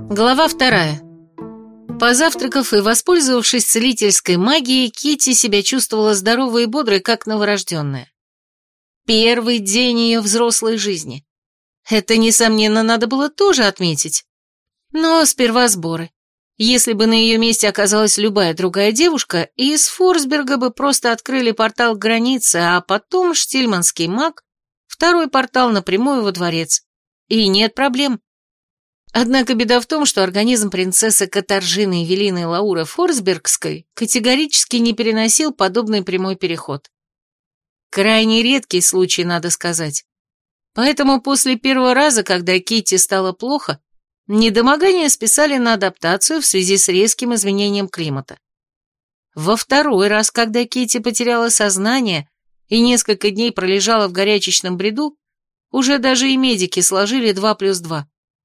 Глава 2. Позавтракав и воспользовавшись целительской магией, Китти себя чувствовала здоровой и бодрой, как новорожденная. Первый день ее взрослой жизни. Это, несомненно, надо было тоже отметить. Но сперва сборы. Если бы на ее месте оказалась любая другая девушка, из Форсберга бы просто открыли портал к границе, а потом штильманский маг — второй портал напрямую во дворец. И нет проблем. Однако беда в том, что организм принцессы Катаржины Эвелины Лауры Форсбергской категорически не переносил подобный прямой переход. Крайне редкий случай, надо сказать. Поэтому после первого раза, когда Китти стало плохо, недомогание списали на адаптацию в связи с резким изменением климата. Во второй раз, когда Китти потеряла сознание и несколько дней пролежала в горячечном бреду, уже даже и медики сложили 2+2.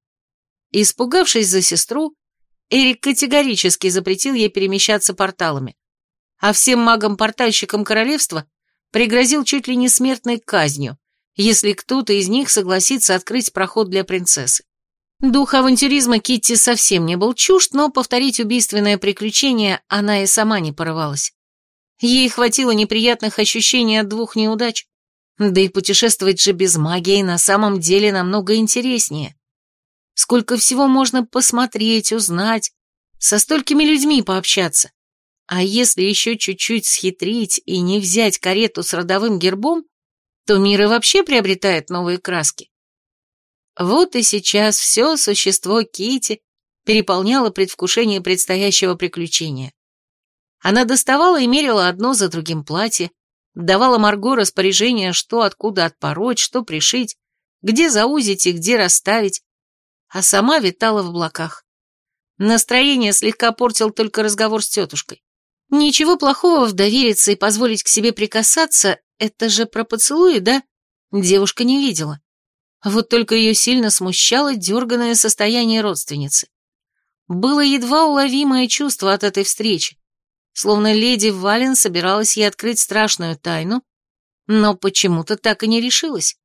Испугавшись за сестру, Эрик категорически запретил ей перемещаться порталами, а всем магам-портальщикам королевства пригрозил чуть ли не смертной казнью, если кто-то из них согласится открыть проход для принцессы. Дух авантюризма Китти совсем не был чужд, но повторить убийственное приключение она и сама не порывалась. Ей хватило неприятных ощущений от 2 неудач, да и путешествовать же без магии на самом деле намного интереснее. Сколько всего можно посмотреть, узнать, со столькими людьми пообщаться. А если еще чуть-чуть схитрить и не взять карету с родовым гербом, то мир и вообще приобретает новые краски. Вот и сейчас все существо Китти переполняло предвкушение предстоящего приключения. Она доставала и мерила одно за другим платье, давала Марго распоряжение, что откуда отпороть, что пришить, где заузить и где расставить, а сама витала в облаках. Настроение слегка портил только разговор с тетушкой. Ничего плохого в довериться и позволить к себе прикасаться, это же про поцелуи, да? Девушка не видела. Вот только ее сильно смущало дерганное состояние родственницы. Было едва уловимое чувство от этой встречи, словно леди Вален собиралась ей открыть страшную тайну, но почему-то так и не решилась.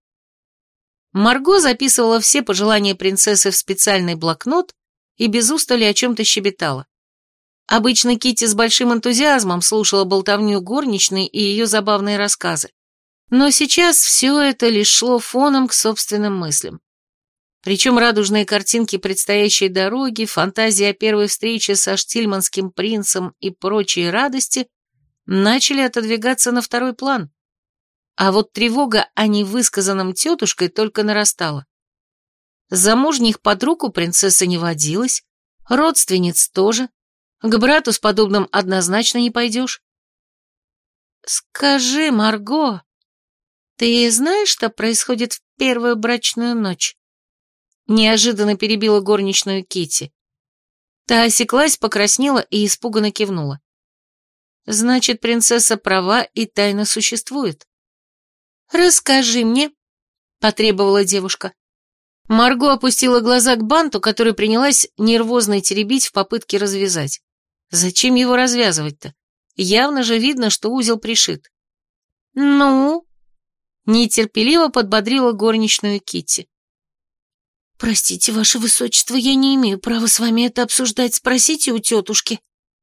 Марго записывала все пожелания принцессы в специальный блокнот и без устали о чем-то щебетала. Обычно Китти с большим энтузиазмом слушала болтовню горничной и ее забавные рассказы. Но сейчас все это лишь шло фоном к собственным мыслям. Причем радужные картинки предстоящей дороги, фантазии о первой встрече со штильманским принцем и прочие радости начали отодвигаться на второй план. А вот тревога о невысказанном тетушкой только нарастала. Замужних подруг у принцессы не водилось, родственниц тоже, к брату с подобным однозначно не пойдешь. «Скажи, Марго, ты знаешь, что происходит в первую брачную ночь?» Неожиданно перебила горничную Китти. Та осеклась, покраснела и испуганно кивнула. «Значит, принцесса права и тайна существует». «Расскажи мне», — потребовала девушка. Марго опустила глаза к банту, который принялась нервозно теребить в попытке развязать. Зачем его развязывать-то? Явно же видно, что узел пришит. «Ну?» — нетерпеливо подбодрила горничную Китти. «Простите, ваше высочество, я не имею права с вами это обсуждать, спросите у тетушки».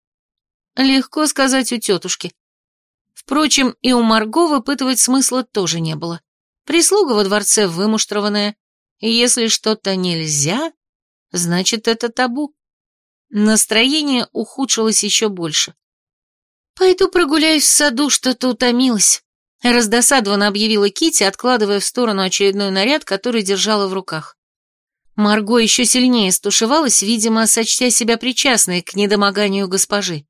Легко сказать у тетушки. Впрочем, и у Марго выпытывать смысла тоже не было. Прислуга во дворце вымуштрованная, и если что-то нельзя, значит, это табу. Настроение ухудшилось еще больше. «Пойду прогуляюсь в саду, что-то утомилась», — раздосадованно объявила Китти, откладывая в сторону очередной наряд, который держала в руках. Марго еще сильнее стушевалась, видимо, сочтя себя причастной к недомоганию госпожи.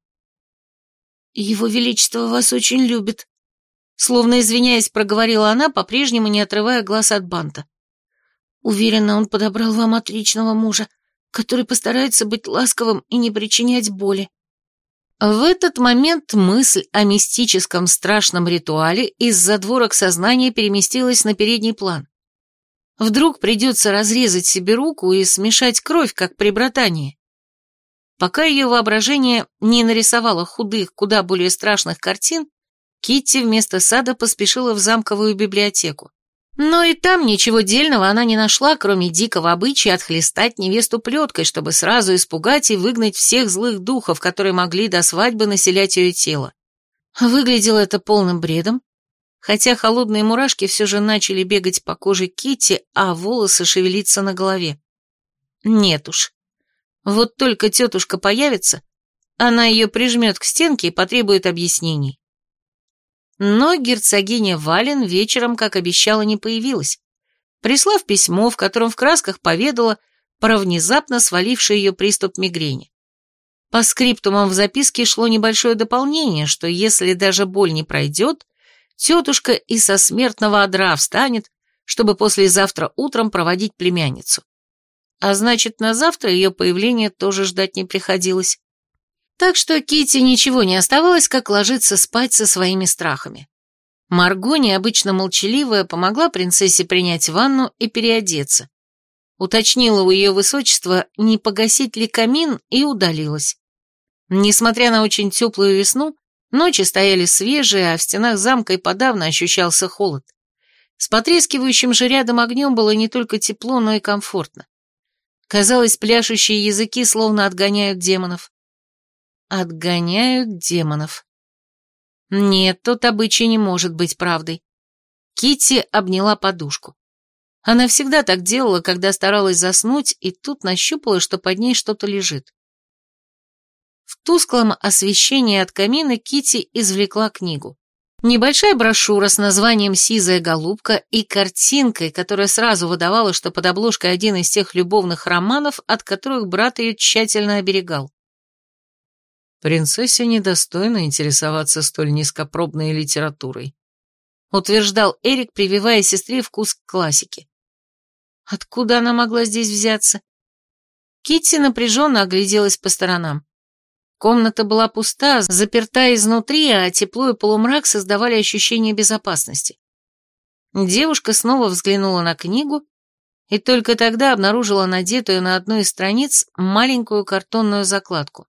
«Его Величество вас очень любит», — словно извиняясь, проговорила она, по-прежнему не отрывая глаз от банта. «Уверена, он подобрал вам отличного мужа, который постарается быть ласковым и не причинять боли». В этот момент мысль о мистическом страшном ритуале из задворок сознания переместилась на передний план. Вдруг придется разрезать себе руку и смешать кровь, как при братании. Пока ее воображение не нарисовало худых, куда более страшных картин, Китти вместо сада поспешила в замковую библиотеку. Но и там ничего дельного она не нашла, кроме дикого обычая отхлестать невесту плеткой, чтобы сразу испугать и выгнать всех злых духов, которые могли до свадьбы населять ее тело. Выглядело это полным бредом, хотя холодные мурашки все же начали бегать по коже Китти, а волосы шевелиться на голове. Нет уж. Вот только тетушка появится, она ее прижмет к стенке и потребует объяснений. Но герцогиня Вален вечером, как обещала, не появилась, прислав письмо, в котором в красках поведала про внезапно сваливший ее приступ мигрени. По скриптумам в записке шло небольшое дополнение, что если даже боль не пройдет, тетушка и со смертного одра встанет, чтобы послезавтра утром проводить племянницу. А значит, на завтра ее появление тоже ждать не приходилось. Так что Китти ничего не оставалось, как ложиться спать со своими страхами. Марго, необычно молчаливая, помогла принцессе принять ванну и переодеться. Уточнила у ее высочества, не погасить ли камин, и удалилась. Несмотря на очень теплую весну, ночи стояли свежие, а в стенах замка и подавно ощущался холод. С потрескивающим же рядом огнем было не только тепло, но и комфортно. Казалось, пляшущие языки словно отгоняют демонов. Отгоняют демонов. Нет, тот обычай не может быть правдой. Китти обняла подушку. Она всегда так делала, когда старалась заснуть, и тут нащупала, что под ней что-то лежит. В тусклом освещении от камина Китти извлекла книгу. Небольшая брошюра с названием «Сизая голубка» и картинкой, которая сразу выдавала, что под обложкой один из тех любовных романов, от которых брат ее тщательно оберегал. «Принцессе недостойно интересоваться столь низкопробной литературой», утверждал Эрик, прививая сестре вкус к классике. Откуда она могла здесь взяться? Китти напряженно огляделась по сторонам. Комната была пуста, заперта изнутри, а тепло и полумрак создавали ощущение безопасности. Девушка снова взглянула на книгу и только тогда обнаружила надетую на одной из страниц маленькую картонную закладку.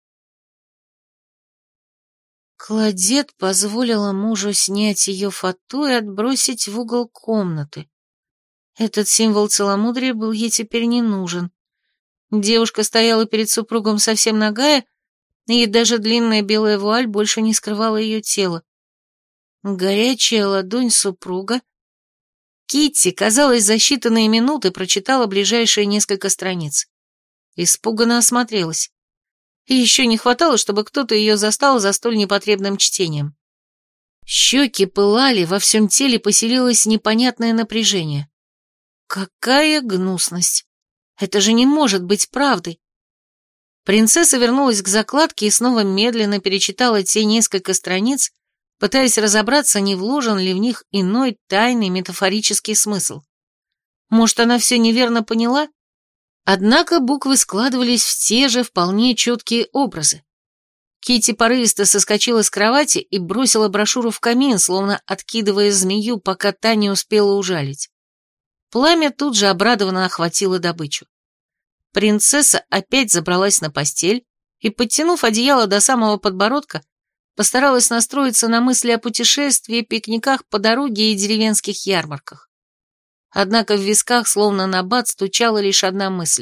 Кладет позволила мужу снять ее фату и отбросить в угол комнаты. Этот символ целомудрия был ей теперь не нужен. Девушка стояла перед супругом совсем нагая, и даже длинная белая вуаль больше не скрывала ее тело. Горячая ладонь супруга. Китти, казалось, за считанные минуты прочитала ближайшие несколько страниц. Испуганно осмотрелась. И еще не хватало, чтобы кто-то ее застал за столь непотребным чтением. Щеки пылали, во всем теле поселилось непонятное напряжение. Какая гнусность! Это же не может быть правдой! Принцесса вернулась к закладке и снова медленно перечитала те несколько страниц, пытаясь разобраться, не вложен ли в них иной тайный метафорический смысл. Может, она все неверно поняла? Однако буквы складывались в те же вполне четкие образы. Китти порывисто соскочила с кровати и бросила брошюру в камин, словно откидывая змею, пока та не успела ужалить. Пламя тут же обрадованно охватило добычу. Принцесса опять забралась на постель и, подтянув одеяло до самого подбородка, постаралась настроиться на мысли о путешествии, пикниках по дороге и деревенских ярмарках. Однако в висках, словно набат, стучала лишь одна мысль.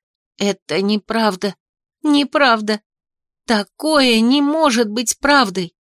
Это неправда, неправда. Такое не может быть правдой.